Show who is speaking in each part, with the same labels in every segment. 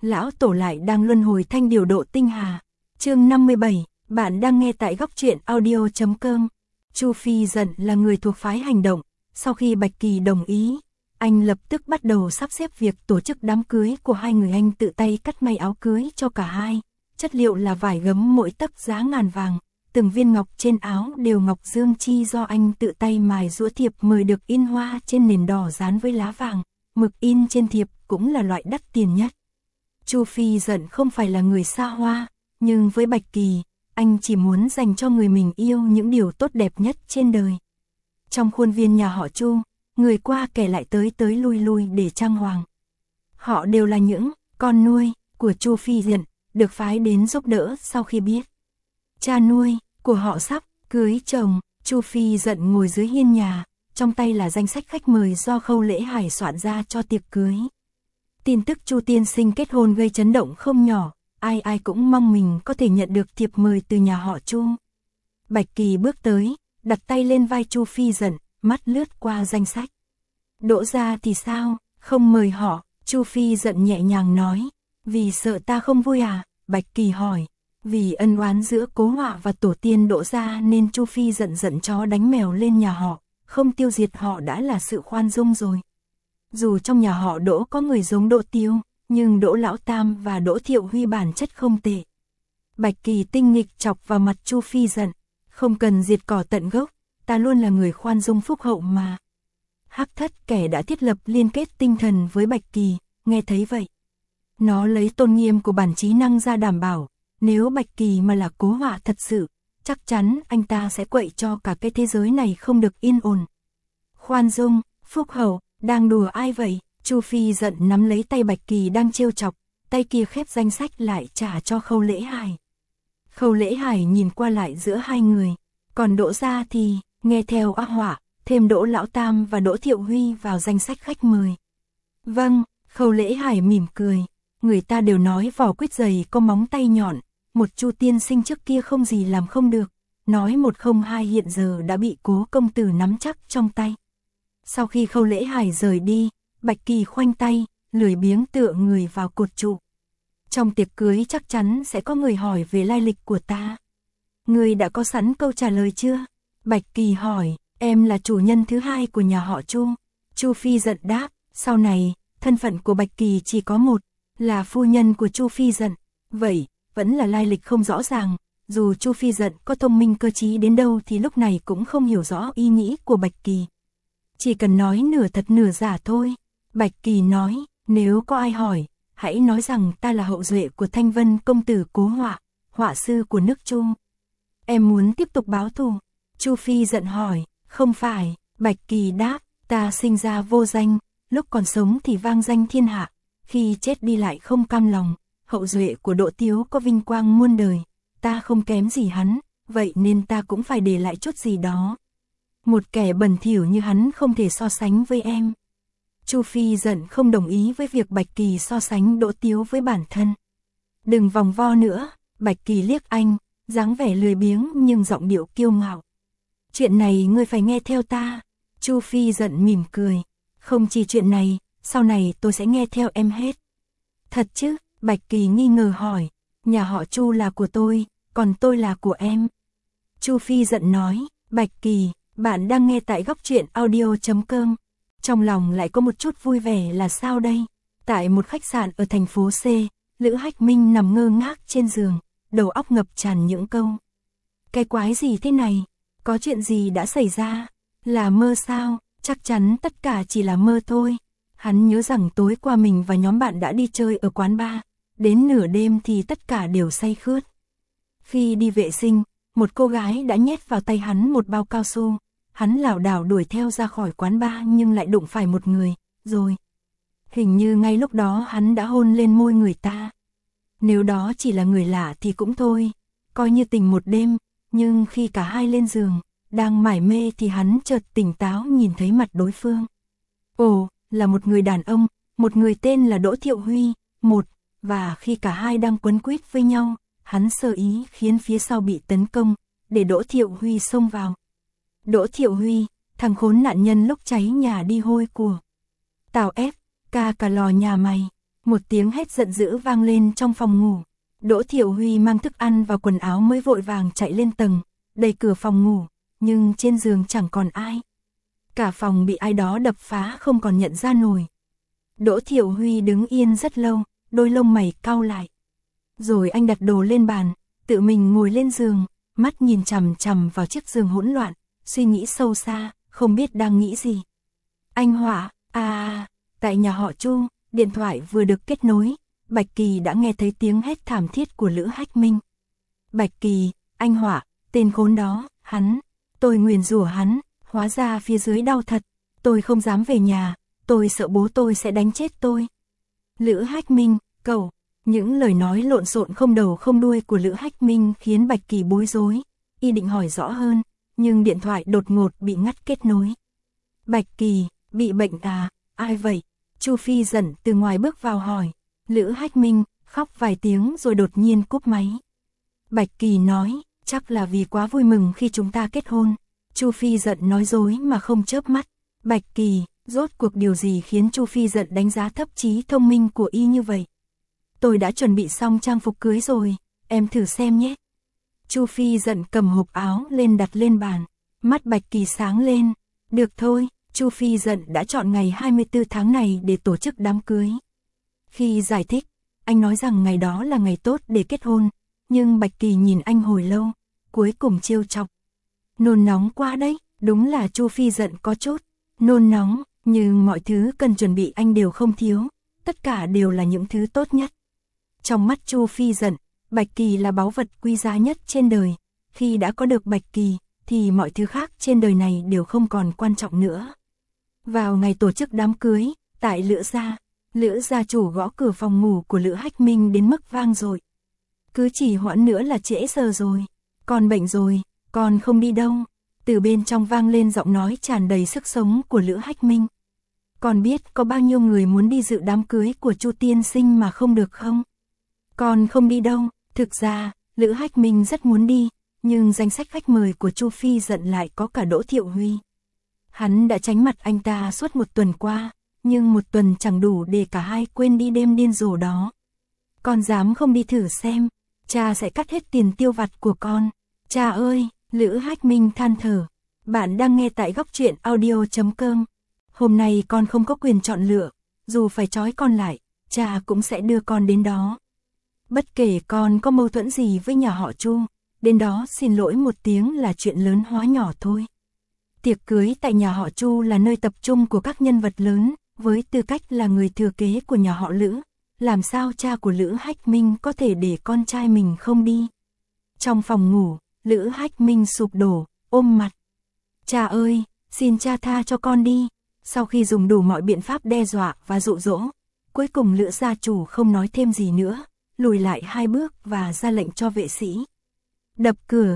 Speaker 1: lão tổ lại đang luân hồi thanh điều độ tinh hà. Chương 57, bạn đang nghe tại góc truyện audio.com. Chu Phi giận là người thuộc phái hành động, sau khi Bạch Kỳ đồng ý, anh lập tức bắt đầu sắp xếp việc tổ chức đám cưới của hai người. Anh tự tay cắt may áo cưới cho cả hai, chất liệu là vải gấm mỗi tấc giá ngàn vàng, từng viên ngọc trên áo đều ngọc dương chi do anh tự tay mài giũa, thiệp mời được in hoa trên nền đỏ dán với lá vàng, mực in trên thiệp cũng là loại đắt tiền nhất. Chu Phi giận không phải là người xa hoa, nhưng với Bạch Kỳ, anh chỉ muốn dành cho người mình yêu những điều tốt đẹp nhất trên đời. Trong khuôn viên nhà họ Chu, người qua kẻ lại tới lui lui để trang hoàng. Họ đều là những con nuôi của Chu Phi giận, được phái đến giúp đỡ sau khi biết cha nuôi của họ sắp cưới chồng. Chu Phi giận ngồi dưới hiên nhà, trong tay là danh sách khách mời do Khâu Lễ Hải soạn ra cho tiệc cưới. Tin tức Chu tiên sinh kết hôn gây chấn động không nhỏ, ai ai cũng mong mình có thể nhận được thiệp mời từ nhà họ Chu. Bạch Kỳ bước tới, đặt tay lên vai Chu Phi giận, mắt lướt qua danh sách. Đỗ gia thì sao, không mời họ? Chu Phi giận nhẹ nhàng nói. Vì sợ ta không vui à? Bạch Kỳ hỏi. Vì ân oán giữa Cố Họa và tổ tiên Đỗ gia nên Chu Phi giận giận chó đánh mèo lên nhà họ, không tiêu diệt họ đã là sự khoan dung rồi. Dù trong nhà họ Đỗ có người giống Đỗ Tiêu, nhưng Đỗ Lão Tam và Đỗ Thiệu Huy bản chất không tệ. Bạch Kỳ tinh nghịch chọc vào mặt Chu Phi giận. Không cần diệt cỏ tận gốc, ta luôn là người khoan dung phúc hậu mà. Hắc Thất kẻ đã thiết lập liên kết tinh thần với Bạch Kỳ, nghe thấy vậy. Nó lấy tôn nghiêm của bản trí năng ra đảm bảo, nếu Bạch Kỳ mà là Cố Họa thật sự, chắc chắn anh ta sẽ quậy cho cả cái thế giới này không được yên ổn. Khoan dung, phúc hậu, đang đùa ai vậy? Chu Phi giận nắm lấy tay Bạch Kỳ đang trêu chọc, tay kia khép danh sách lại trả cho Khâu Lễ Hải. Khâu Lễ Hải nhìn qua lại giữa hai người, còn Đỗ gia thì, nghe theo A Họa, thêm Đỗ Lão Tam và Đỗ Thiệu Huy vào danh sách khách mời. Vâng, Khâu Lễ Hải mỉm cười, người ta đều nói vỏ quýt dày có móng tay nhọn, một Chu tiên sinh trước kia không gì làm không được, nói 102 hiện giờ đã bị Cố công tử nắm chắc trong tay. Sau khi Khâu Lễ Hải rời đi, Bạch Kỳ khoanh tay, lười biếng tựa người vào cột trụ. Trong tiệc cưới chắc chắn sẽ có người hỏi về lai lịch của ta. Người đã có sẵn câu trả lời chưa? Bạch Kỳ hỏi. Em là chủ nhân thứ hai của nhà họ Chu. Chu Phi giận đáp. Sau này, thân phận của Bạch Kỳ chỉ có một, là phu nhân của Chu Phi giận. Vậy, vẫn là lai lịch không rõ ràng. Dù Chu Phi giận có thông minh cơ trí đến đâu thì lúc này cũng không hiểu rõ ý nghĩ của Bạch Kỳ. Chỉ cần nói nửa thật nửa giả thôi. Bạch Kỳ nói, nếu có ai hỏi, hãy nói rằng ta là hậu duệ của Thanh Vân công tử Cố Họa, họa sư của nước Chu. Em muốn tiếp tục báo thù? Chu Phi giận hỏi. Không phải, Bạch Kỳ đáp, ta sinh ra vô danh, lúc còn sống thì vang danh thiên hạ, khi chết đi lại không cam lòng, hậu duệ của Đỗ Tiếu có vinh quang muôn đời, ta không kém gì hắn, vậy nên ta cũng phải để lại chút gì đó. Một kẻ bẩn thỉu như hắn không thể so sánh với em. Chu Phi giận không đồng ý với việc Bạch Kỳ so sánh Đỗ Tiếu với bản thân. Đừng vòng vo nữa, Bạch Kỳ liếc anh, dáng vẻ lười biếng nhưng giọng điệu kiêu ngạo. Chuyện này ngươi phải nghe theo ta. Chu Phi giận mỉm cười. Không chỉ chuyện này, sau này tôi sẽ nghe theo em hết. Thật chứ? Bạch Kỳ nghi ngờ hỏi. Nhà họ Chu là của tôi, còn tôi là của em. Chu Phi giận nói. Bạch Kỳ, bạn đang nghe tại góc truyện audio.com. Trong lòng lại có một chút vui vẻ là sao đây? Tại một khách sạn ở thành phố C, Lữ Hách Minh nằm ngơ ngác trên giường, đầu óc ngập tràn những câu. Cái quái gì thế này? Có chuyện gì đã xảy ra? Là mơ sao? Chắc chắn tất cả chỉ là mơ thôi. Hắn nhớ rằng tối qua mình và nhóm bạn đã đi chơi ở quán bar, đến nửa đêm thì tất cả đều say khướt. Khi đi vệ sinh, một cô gái đã nhét vào tay hắn một bao cao su. Hắn lảo đảo đuổi theo ra khỏi quán bar nhưng lại đụng phải một người, rồi. Hình như ngay lúc đó hắn đã hôn lên môi người ta. Nếu đó chỉ là người lạ thì cũng thôi, coi như tình một đêm, nhưng khi cả hai lên giường, đang mải mê thì hắn chợt tỉnh táo nhìn thấy mặt đối phương. Ồ, là một người đàn ông, một người tên là Đỗ Thiệu Huy, và khi cả hai đang quấn quýt với nhau, hắn sơ ý khiến phía sau bị tấn công, để Đỗ Thiệu Huy xông vào. Đỗ Thiệu Huy, thằng khốn nạn nhân lúc cháy nhà đi hôi của Tào ép, ca cả lò nhà mày. Một tiếng hét giận dữ vang lên trong phòng ngủ. Đỗ Thiệu Huy mang thức ăn và quần áo mới vội vàng chạy lên tầng, đẩy cửa phòng ngủ, nhưng trên giường chẳng còn ai. Cả phòng bị ai đó đập phá không còn nhận ra nổi. Đỗ Thiệu Huy đứng yên rất lâu, đôi lông mày cau lại. Rồi anh đặt đồ lên bàn, tự mình ngồi lên giường, mắt nhìn chằm chằm vào chiếc giường hỗn loạn, suy nghĩ sâu xa, không biết đang nghĩ gì. Anh Họa, tại nhà họ Chu, điện thoại vừa được kết nối, Bạch Kỳ đã nghe thấy tiếng hét thảm thiết của Lữ Hách Minh. Bạch Kỳ, anh Họa, tên khốn đó, tôi nguyền rủa hắn, hóa ra phía dưới đau thật, tôi không dám về nhà, tôi sợ bố tôi sẽ đánh chết tôi. Lữ Hách Minh, cậu, những lời nói lộn xộn không đầu không đuôi của Lữ Hách Minh khiến Bạch Kỳ bối rối, y định hỏi rõ hơn, nhưng điện thoại đột ngột bị ngắt kết nối. Bạch Kỳ, bị bệnh à, ai vậy? Chu Phi Dận từ ngoài bước vào hỏi. Lữ Hách Minh khóc vài tiếng rồi đột nhiên cúp máy. Bạch Kỳ nói, chắc là vì quá vui mừng khi chúng ta kết hôn. Chu Phi Dận nói dối mà không chớp mắt. Bạch Kỳ, rốt cuộc điều gì khiến Chu Phi Dận đánh giá thấp trí thông minh của y như vậy? Tôi đã chuẩn bị xong trang phục cưới rồi, em thử xem nhé. Chu Phi Dận cầm hộp áo lên đặt lên bàn, mắt Bạch Kỳ sáng lên. Được thôi, Chu Phi Dận đã chọn ngày 24 tháng này để tổ chức đám cưới. Khi giải thích, anh nói rằng ngày đó là ngày tốt để kết hôn, nhưng Bạch Kỳ nhìn anh hồi lâu, cuối cùng trêu chọc. Nôn nóng quá đấy, đúng là Chu Phi Dận có chút nôn nóng, nhưng mọi thứ cần chuẩn bị anh đều không thiếu, tất cả đều là những thứ tốt nhất. Trong mắt Chu Phi Dận, Bạch Kỳ là báu vật quý giá nhất trên đời, khi đã có được Bạch Kỳ, thì mọi thứ khác trên đời này đều không còn quan trọng nữa. Vào ngày tổ chức đám cưới, tại Lữ gia chủ gõ cửa phòng ngủ của Lữ Hách Minh đến mức vang dội. Cứ chỉ hoãn nữa là trễ giờ rồi, con bệnh rồi, con không đi đâu. Từ bên trong vang lên giọng nói tràn đầy sức sống của Lữ Hách Minh. Con biết có bao nhiêu người muốn đi dự đám cưới của Chu tiên sinh mà không được không? Con không đi đâu. Thực ra, Lữ Hách Minh rất muốn đi, nhưng danh sách khách mời của Chu Phi Dận lại có cả Đỗ Thiệu Huy. Hắn đã tránh mặt anh ta suốt một tuần qua, nhưng một tuần chẳng đủ để cả hai quên đi đêm điên rồ đó. Con dám không đi thử xem, cha sẽ cắt hết tiền tiêu vặt của con. Cha ơi, Lữ Hách Minh than thở. Bạn đang nghe tại góc truyện audio.com. Hôm nay con không có quyền chọn lựa, dù phải trói con lại, cha cũng sẽ đưa con đến đó. Bất kể con có mâu thuẫn gì với nhà họ Chu, đến đó xin lỗi một tiếng là chuyện lớn hóa nhỏ thôi. Tiệc cưới tại nhà họ Chu là nơi tập trung của các nhân vật lớn, với tư cách là người thừa kế của nhà họ Lữ, làm sao cha của Lữ Hách Minh có thể để con trai mình không đi. Trong phòng ngủ, Lữ Hách Minh sụp đổ, ôm mặt. Cha ơi, xin cha tha cho con đi. Sau khi dùng đủ mọi biện pháp đe dọa và dụ dỗ, cuối cùng Lữ gia chủ không nói thêm gì nữa, lùi lại 2 bước và ra lệnh cho vệ sĩ đập cửa.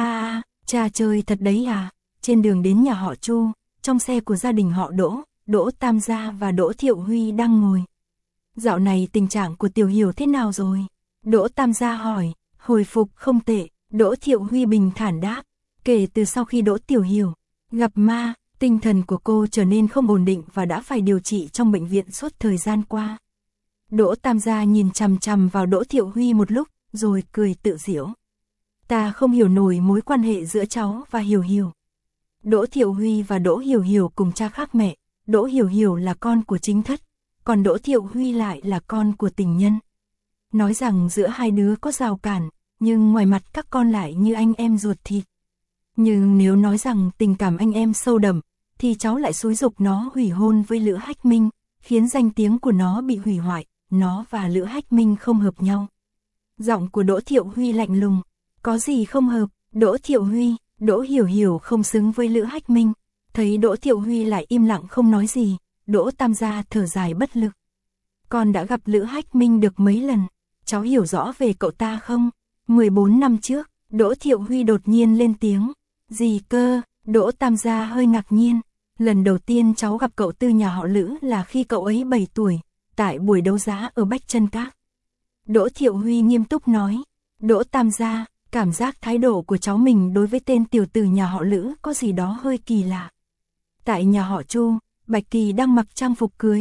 Speaker 1: Cha chơi thật đấy à? Trên đường đến nhà họ Chu, trong xe của gia đình họ Đỗ Tam Gia và Đỗ Thiệu Huy đang ngồi. Dạo này tình trạng của Tiểu Hiểu thế nào rồi? Đỗ Tam Gia hỏi. Hồi phục không tệ, Đỗ Thiệu Huy bình thản đáp. Kể từ sau khi Đỗ Tiểu Hiểu gặp ma, tinh thần của cô trở nên không ổn định và đã phải điều trị trong bệnh viện suốt thời gian qua. Đỗ Tam Gia nhìn chằm chằm vào Đỗ Thiệu Huy một lúc, rồi cười tự giễu. Ta không hiểu nổi mối quan hệ giữa cháu và Hiểu Hiểu. Đỗ Thiệu Huy và Đỗ Hiểu Hiểu cùng cha khác mẹ, Đỗ Hiểu Hiểu là con của chính thất, còn Đỗ Thiệu Huy lại là con của tình nhân. Nói rằng giữa hai đứa có rào cản, nhưng ngoài mặt các con lại như anh em ruột thịt. Nhưng nếu nói rằng tình cảm anh em sâu đậm, thì cháu lại xúi giục nó hủy hôn với Lữ Hách Minh, khiến danh tiếng của nó bị hủy hoại, nó và Lữ Hách Minh không hợp nhau. Giọng của Đỗ Thiệu Huy lạnh lùng, có gì không hợp? Đỗ Thiệu Huy, Đỗ Hiểu Hiểu không xứng với Lữ Hách Minh. Thấy Đỗ Thiệu Huy lại im lặng không nói gì, Đỗ Tam Gia thở dài bất lực. Con đã gặp Lữ Hách Minh được mấy lần, cháu hiểu rõ về cậu ta không? 14 năm trước, Đỗ Thiệu Huy đột nhiên lên tiếng. Gì cơ? Đỗ Tam Gia hơi ngạc nhiên. Lần đầu tiên cháu gặp cậu Tư nhà họ Lữ là khi cậu ấy 7 tuổi, tại buổi đấu giá ở Bách Chân Các. Đỗ Thiệu Huy nghiêm túc nói. Đỗ Tam Gia, cảm giác thái độ của cháu mình đối với tên tiểu tử nhà họ Lữ có gì đó hơi kỳ lạ. Tại nhà họ Chu, Bạch Kỳ đang mặc trang phục cưới,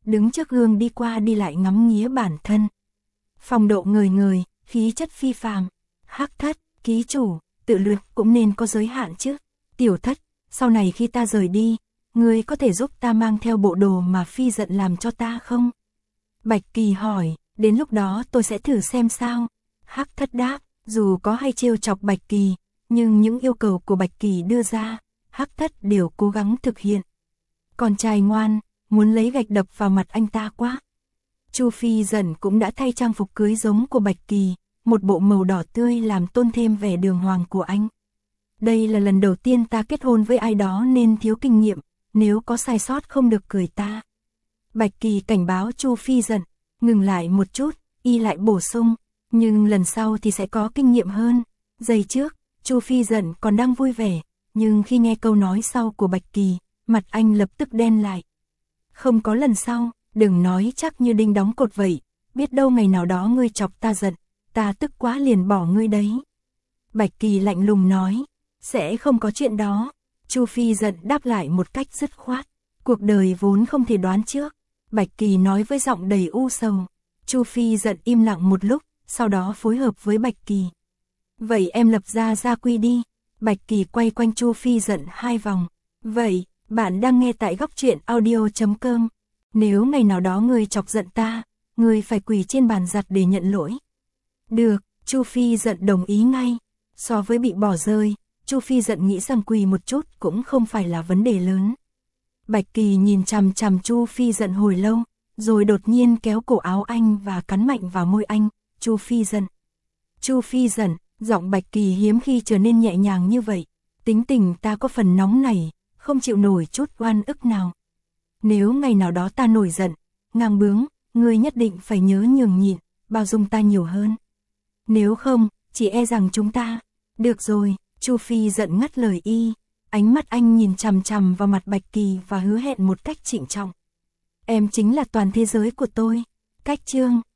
Speaker 1: đứng trước gương đi qua đi lại ngắm nghía bản thân. Phong độ ngời ngời, khí chất phi phàm. Hắc Thất, ký chủ, tự luyện cũng nên có giới hạn chứ. Tiểu Thất, sau này khi ta rời đi, ngươi có thể giúp ta mang theo bộ đồ mà Phi giận làm cho ta không? Bạch Kỳ hỏi, đến lúc đó tôi sẽ thử xem sao. Hắc Thất đáp, dù có hay trêu chọc Bạch Kỳ, nhưng những yêu cầu của Bạch Kỳ đưa ra, Hắc Thất đều cố gắng thực hiện. Con trai ngoan, muốn lấy gạch đập vào mặt anh ta quá. Chu Phi giận cũng đã thay trang phục cưới giống của Bạch Kỳ, một bộ màu đỏ tươi làm tôn thêm vẻ đường hoàng của anh. Đây là lần đầu tiên ta kết hôn với ai đó nên thiếu kinh nghiệm, nếu có sai sót không được cười ta. Bạch Kỳ cảnh báo Chu Phi giận, ngừng lại một chút, y lại bổ sung, nhưng lần sau thì sẽ có kinh nghiệm hơn. Giây trước, Chu Phi giận còn đang vui vẻ, nhưng khi nghe câu nói sau của Bạch Kỳ, mặt anh lập tức đen lại. Không có lần sau, đừng nói chắc như đinh đóng cột vậy, biết đâu ngày nào đó ngươi chọc ta giận, ta tức quá liền bỏ ngươi đấy. Bạch Kỳ lạnh lùng nói, sẽ không có chuyện đó. Chu Phi giận đáp lại một cách dứt khoát, cuộc đời vốn không thể đoán trước. Bạch Kỳ nói với giọng đầy u sầu. Chu Phi giận im lặng một lúc, sau đó phối hợp với Bạch Kỳ. Vậy em lập ra gia quy đi. Bạch Kỳ quay quanh Chu Phi giận 2 vòng. Vậy, bạn đang nghe tại góc truyện audio.com. Nếu ngày nào đó ngươi chọc giận ta, ngươi phải quỳ trên bàn giặt để nhận lỗi. Được, Chu Phi giận đồng ý ngay. So với bị bỏ rơi, Chu Phi giận nghĩ rằng quỳ một chút cũng không phải là vấn đề lớn. Bạch Kỳ nhìn chằm chằm Chu Phi giận hồi lâu, rồi đột nhiên kéo cổ áo anh và cắn mạnh vào môi anh. Chu Phi giận. Chu Phi giận, giọng Bạch Kỳ hiếm khi trở nên nhẹ nhàng như vậy. Tính tình ta có phần nóng này, không chịu nổi chút oan ức nào. Nếu ngày nào đó ta nổi giận, ngang bướng, ngươi nhất định phải nhớ nhường nhịn, bao dung ta nhiều hơn. Nếu không, chỉ e rằng chúng ta... Được rồi, Chu Phi giận ngắt lời y. Ánh mắt anh nhìn chằm chằm vào mặt Bạch Kỳ và hứa hẹn một cách trịnh trọng. Em chính là toàn thế giới của tôi. Cách chương